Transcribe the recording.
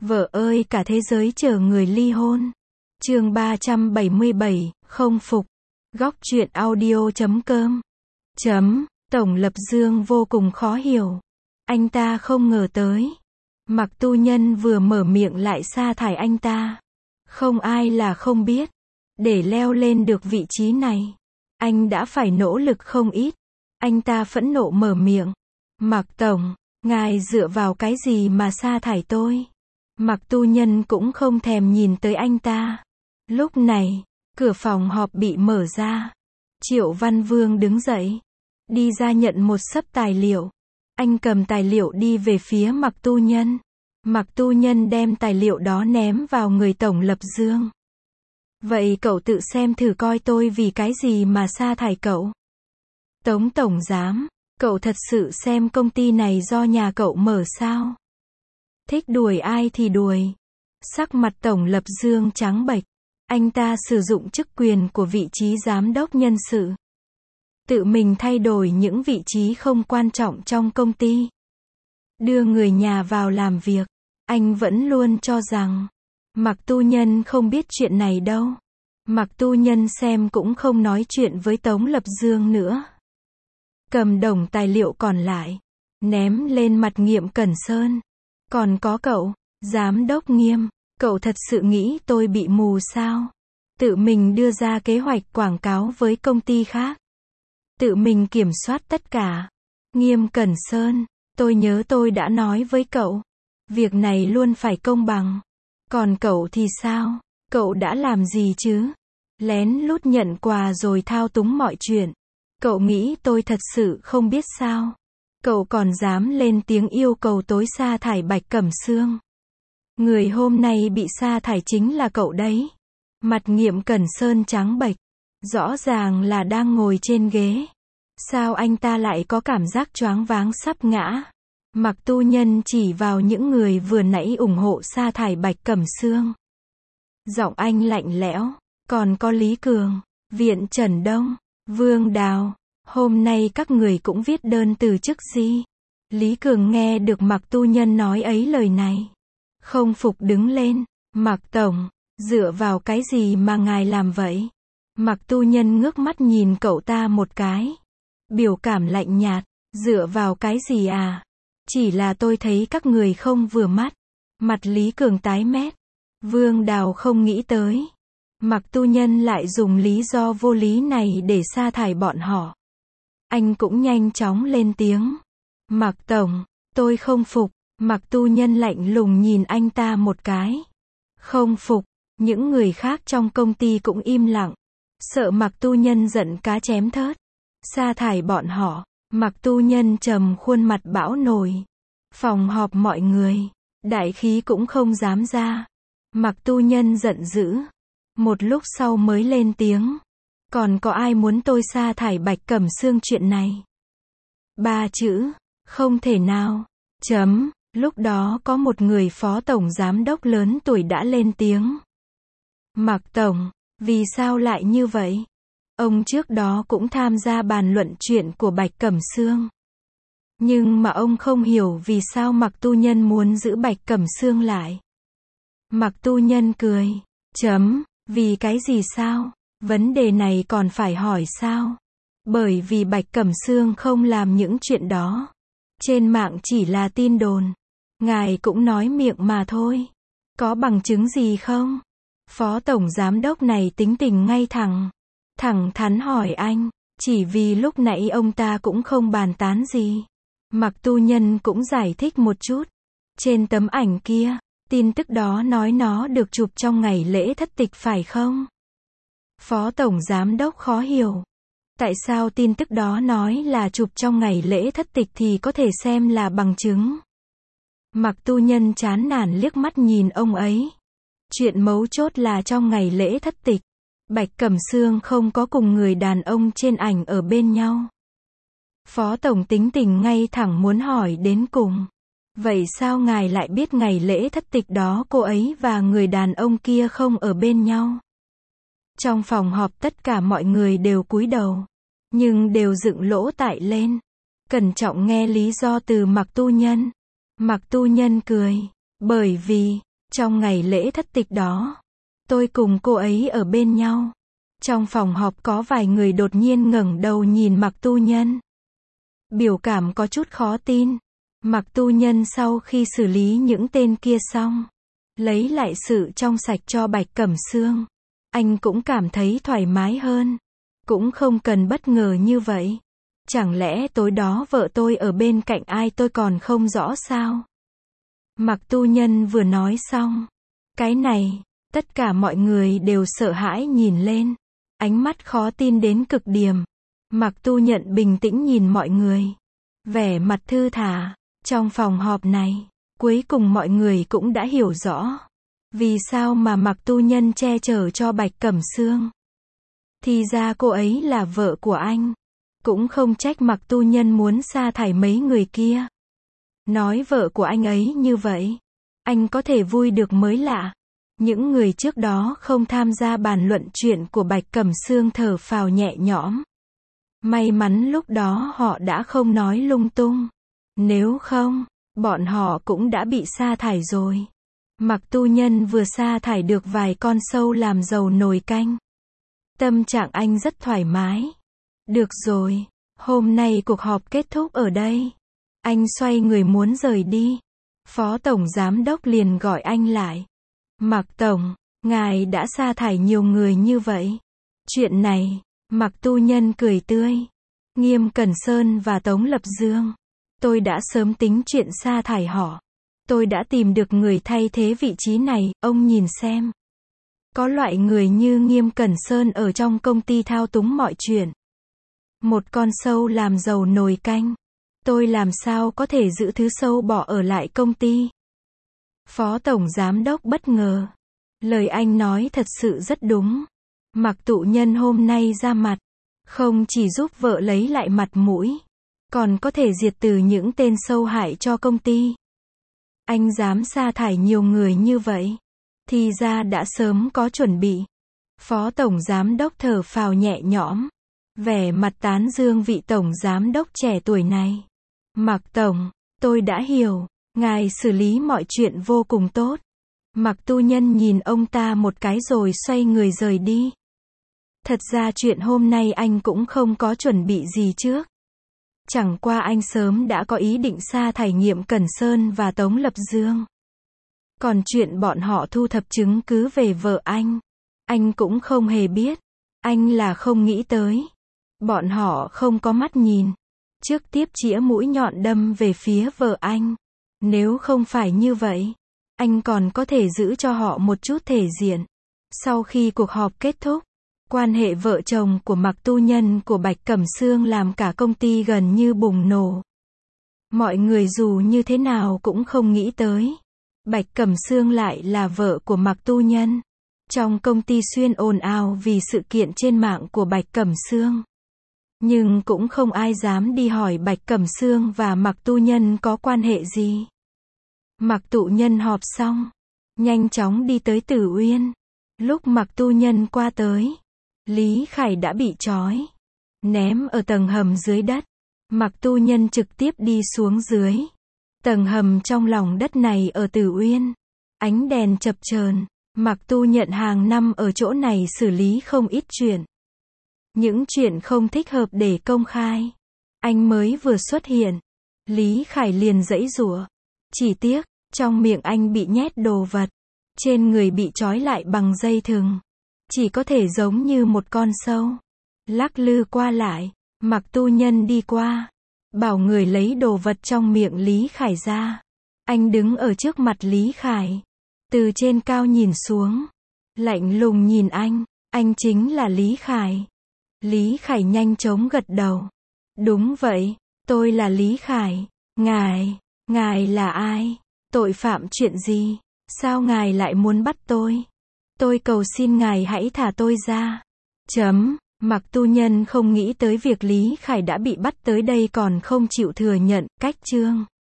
Vợ ơi cả thế giới chờ người ly hôn. Chương 377, không phục. Góc truyện audio.com. Tổng Lập Dương vô cùng khó hiểu. Anh ta không ngờ tới. Mạc Tu Nhân vừa mở miệng lại sa thải anh ta. Không ai là không biết. Để leo lên được vị trí này, anh đã phải nỗ lực không ít. Anh ta phẫn nộ mở miệng. Mạc Tổng, ngài dựa vào cái gì mà sa thải tôi? Mạc Tu Nhân cũng không thèm nhìn tới anh ta. Lúc này, cửa phòng họp bị mở ra. Triệu Văn Vương đứng dậy, đi ra nhận một xấp tài liệu. Anh cầm tài liệu đi về phía Mạc Tu Nhân. Mạc Tu Nhân đem tài liệu đó ném vào người Tổng Lập Dương. Vậy cậu tự xem thử coi tôi vì cái gì mà sa thải cậu. Tống Tổng Giám, cậu thật sự xem công ty này do nhà cậu mở sao? Thích đuổi ai thì đuổi. Sắc mặt Tổng Lập Dương trắng bệch. Anh ta sử dụng chức quyền của vị trí giám đốc nhân sự, tự mình thay đổi những vị trí không quan trọng trong công ty, đưa người nhà vào làm việc. Anh vẫn luôn cho rằng Mạc Tu Nhân không biết chuyện này đâu. Mạc Tu Nhân xem cũng không nói chuyện với Tống Lập Dương nữa. Cầm đống tài liệu còn lại, ném lên mặt Nghiêm Cẩn Sơn. Còn có cậu, Giám đốc Nghiêm, cậu thật sự nghĩ tôi bị mù sao? Tự mình đưa ra kế hoạch quảng cáo với công ty khác, tự mình kiểm soát tất cả. Nghiêm Cẩn Sơn, tôi nhớ tôi đã nói với cậu, việc này luôn phải công bằng. Còn cậu thì sao? Cậu đã làm gì chứ? Lén lút nhận quà rồi thao túng mọi chuyện. Cậu nghĩ tôi thật sự không biết sao? Cậu còn dám lên tiếng yêu cầu tối sa thải Bạch Cẩm Sương. Người hôm nay bị sa thải chính là cậu đấy. Mặt Nghiêm Cẩn Sơn trắng bệch, rõ ràng là đang ngồi trên ghế. Sao anh ta lại có cảm giác choáng váng sắp ngã? Mạc Tu Nhân chỉ vào những người vừa nãy ủng hộ sa thải Bạch Cẩm Sương. Giọng anh lạnh lẽo. Còn có Lý Cường, Viện Trần Đông, Vương Đào. Hôm nay các người cũng viết đơn từ chức gì? Lý Cường nghe được Mạc Tu Nhân nói ấy lời này, không phục đứng lên. Mạc Tổng, dựa vào cái gì mà ngài làm vậy? Mạc Tu Nhân ngước mắt nhìn cậu ta một cái, biểu cảm lạnh nhạt. Dựa vào cái gì à? Chỉ là tôi thấy các người không vừa mắt. Mặt Lý Cường tái mét. Vương Đào không nghĩ tới Mạc Tu Nhân lại dùng lý do vô lý này để sa thải bọn họ. Anh cũng nhanh chóng lên tiếng. Mạc Tổng, tôi không phục. Mạc Tu Nhân lạnh lùng nhìn anh ta một cái. Không phục. Những người khác trong công ty cũng im lặng, sợ Mạc Tu Nhân giận cá chém thớt, sa thải bọn họ. Mạc Tu Nhân trầm khuôn mặt bão nổi. Phòng họp mọi người, đại khí cũng không dám ra. Mạc Tu Nhân giận dữ. Một lúc sau mới lên tiếng. Còn có ai muốn tôi sa thải Bạch Cẩm Sương chuyện này? 3 chữ. Không thể nào. Lúc đó có một người phó tổng giám đốc lớn tuổi đã lên tiếng. Mạc Tổng, vì sao lại như vậy? Ông trước đó cũng tham gia bàn luận chuyện của Bạch Cẩm Sương. Nhưng mà ông không hiểu vì sao Mạc Tu Nhân muốn giữ Bạch Cẩm Sương lại. Mạc Tu Nhân cười. Vì cái gì sao? Vấn đề này còn phải hỏi sao? Bởi vì Bạch Cẩm Sương không làm những chuyện đó. Trên mạng chỉ là tin đồn. Ngài cũng nói miệng mà thôi. Có bằng chứng gì không? Phó tổng giám đốc này tính tình ngay thẳng. Thẳng thắn hỏi anh. Chỉ vì lúc nãy ông ta cũng không bàn tán gì. Mạc Tu Nhân cũng giải thích một chút. Trên tấm ảnh kia, tin tức đó nói nó được chụp trong ngày lễ thất tịch phải không? Phó tổng giám đốc khó hiểu. Tại sao tin tức đó nói là chụp trong ngày lễ thất tịch thì có thể xem là bằng chứng? Mạc Tu Nhân chán nản liếc mắt nhìn ông ấy. Chuyện mấu chốt là trong ngày lễ thất tịch, Bạch Cẩm Sương không có cùng người đàn ông trên ảnh ở bên nhau. Phó tổng tính tình ngay thẳng muốn hỏi đến cùng. Vậy sao ngài lại biết ngày lễ thất tịch đó cô ấy và người đàn ông kia không ở bên nhau? Trong phòng họp tất cả mọi người đều cúi đầu, nhưng đều dựng lỗ tai lên, cẩn trọng nghe lý do từ Mạc Tu Nhân. Mạc Tu Nhân cười. Bởi vì, Trong ngày lễ thất tịch đó, tôi cùng cô ấy ở bên nhau. Trong phòng họp có vài người đột nhiên ngẩng đầu nhìn Mạc Tu Nhân. Biểu cảm có chút khó tin. Mạc Tu Nhân sau khi xử lý những tên kia xong, lấy lại sự trong sạch cho Bạch Cẩm Sương. Anh cũng cảm thấy thoải mái hơn. Cũng không cần bất ngờ như vậy. Chẳng lẽ tối đó vợ tôi ở bên cạnh ai tôi còn không rõ sao? Mạc Tu Nhân vừa nói xong. Cái này, tất cả mọi người đều sợ hãi nhìn lên. Ánh mắt khó tin đến cực điểm. Mạc Tu Nhân bình tĩnh nhìn mọi người. Vẻ mặt thư thả. Trong phòng họp này, cuối cùng mọi người cũng đã hiểu rõ. Vì sao mà Mạc Tu Nhân che chở cho Bạch Cẩm Sương. Thì ra cô ấy là vợ của anh. Cũng không trách Mạc Tu Nhân muốn sa thải mấy người kia. Nói vợ của anh ấy như vậy, anh có thể vui được mới lạ. Những người trước đó không tham gia bàn luận chuyện của Bạch Cẩm Sương thở phào nhẹ nhõm. May mắn lúc đó họ đã không nói lung tung. Nếu không, bọn họ cũng đã bị sa thải rồi. Mạc Tu Nhân vừa sa thải được vài con sâu làm dầu nồi canh. Tâm trạng anh rất thoải mái. Được rồi, hôm nay cuộc họp kết thúc ở đây. Anh xoay người muốn rời đi. Phó Tổng Giám đốc liền gọi anh lại. Mạc Tổng, ngài đã sa thải nhiều người như vậy. Chuyện này, Mạc Tu Nhân cười tươi. Nghiêm Cẩn Sơn và Tống Lập Dương. Tôi đã sớm tính chuyện sa thải họ. Tôi đã tìm được người thay thế vị trí này, ông nhìn xem. Có loại người như Nghiêm Cẩn Sơn ở trong công ty thao túng mọi chuyện. Một con sâu làm dầu nồi canh. Tôi làm sao có thể giữ thứ sâu bỏ ở lại công ty? Phó Tổng Giám đốc bất ngờ. Lời anh nói thật sự rất đúng. Mạc Tu Nhân hôm nay ra mặt. Không chỉ giúp vợ lấy lại mặt mũi. Còn có thể diệt trừ những tên sâu hại cho công ty. Anh dám sa thải nhiều người như vậy. Thì ra đã sớm có chuẩn bị. Phó Tổng Giám đốc thở phào nhẹ nhõm. Vẻ mặt tán dương vị Tổng Giám đốc trẻ tuổi này. Mạc Tổng, tôi đã hiểu. Ngài xử lý mọi chuyện vô cùng tốt. Mạc Tu Nhân nhìn ông ta một cái rồi xoay người rời đi. Thật ra chuyện hôm nay anh cũng không có chuẩn bị gì trước. Chẳng qua anh sớm đã có ý định sa thải Nghiêm Cẩn Sơn và Tống Lập Dương. Còn chuyện bọn họ thu thập chứng cứ về vợ anh cũng không hề biết. Anh là không nghĩ tới. Bọn họ không có mắt nhìn. Trước tiếp chĩa mũi nhọn đâm về phía vợ anh. Nếu không phải như vậy, anh còn có thể giữ cho họ một chút thể diện. Sau khi cuộc họp kết thúc, quan hệ vợ chồng của Mạc Tu Nhân của Bạch Cẩm Sương làm cả công ty gần như bùng nổ. Mọi người dù như thế nào cũng không nghĩ tới. Bạch Cẩm Sương lại là vợ của Mạc Tu Nhân. Trong công ty xuyên ồn ào vì sự kiện trên mạng của Bạch Cẩm Sương. Nhưng cũng không ai dám đi hỏi Bạch Cẩm Sương và Mạc Tu Nhân có quan hệ gì. Mạc Tu Nhân họp xong, nhanh chóng đi tới Tử Uyên. Lúc Mạc Tu Nhân qua tới, Lý Khải đã bị trói, ném ở tầng hầm dưới đất. Mạc Tu Nhân trực tiếp đi xuống dưới. Tầng hầm trong lòng đất này ở Tử Uyên. Ánh đèn chập chờn. Mạc Tu Nhân hàng năm ở chỗ này xử lý không ít chuyện. Những chuyện không thích hợp để công khai. Anh mới vừa xuất hiện. Lý Khải liền giãy giụa. Chỉ tiếc, trong miệng anh bị nhét đồ vật. Trên người bị trói lại bằng dây thừng. Chỉ có thể giống như một con sâu. Lắc lư qua lại. Mạc Tu Nhân đi qua. Bảo người lấy đồ vật trong miệng Lý Khải ra. Anh đứng ở trước mặt Lý Khải. Từ trên cao nhìn xuống. Lạnh lùng nhìn anh. Anh chính là Lý Khải. Lý Khải nhanh chóng gật đầu. Đúng vậy, tôi là Lý Khải. Ngài là ai? Tội phạm chuyện gì? Sao ngài lại muốn bắt tôi? Tôi cầu xin ngài hãy thả tôi ra. Mạc Tu Nhân không nghĩ tới việc Lý Khải đã bị bắt tới đây còn không chịu thừa nhận. Cách chương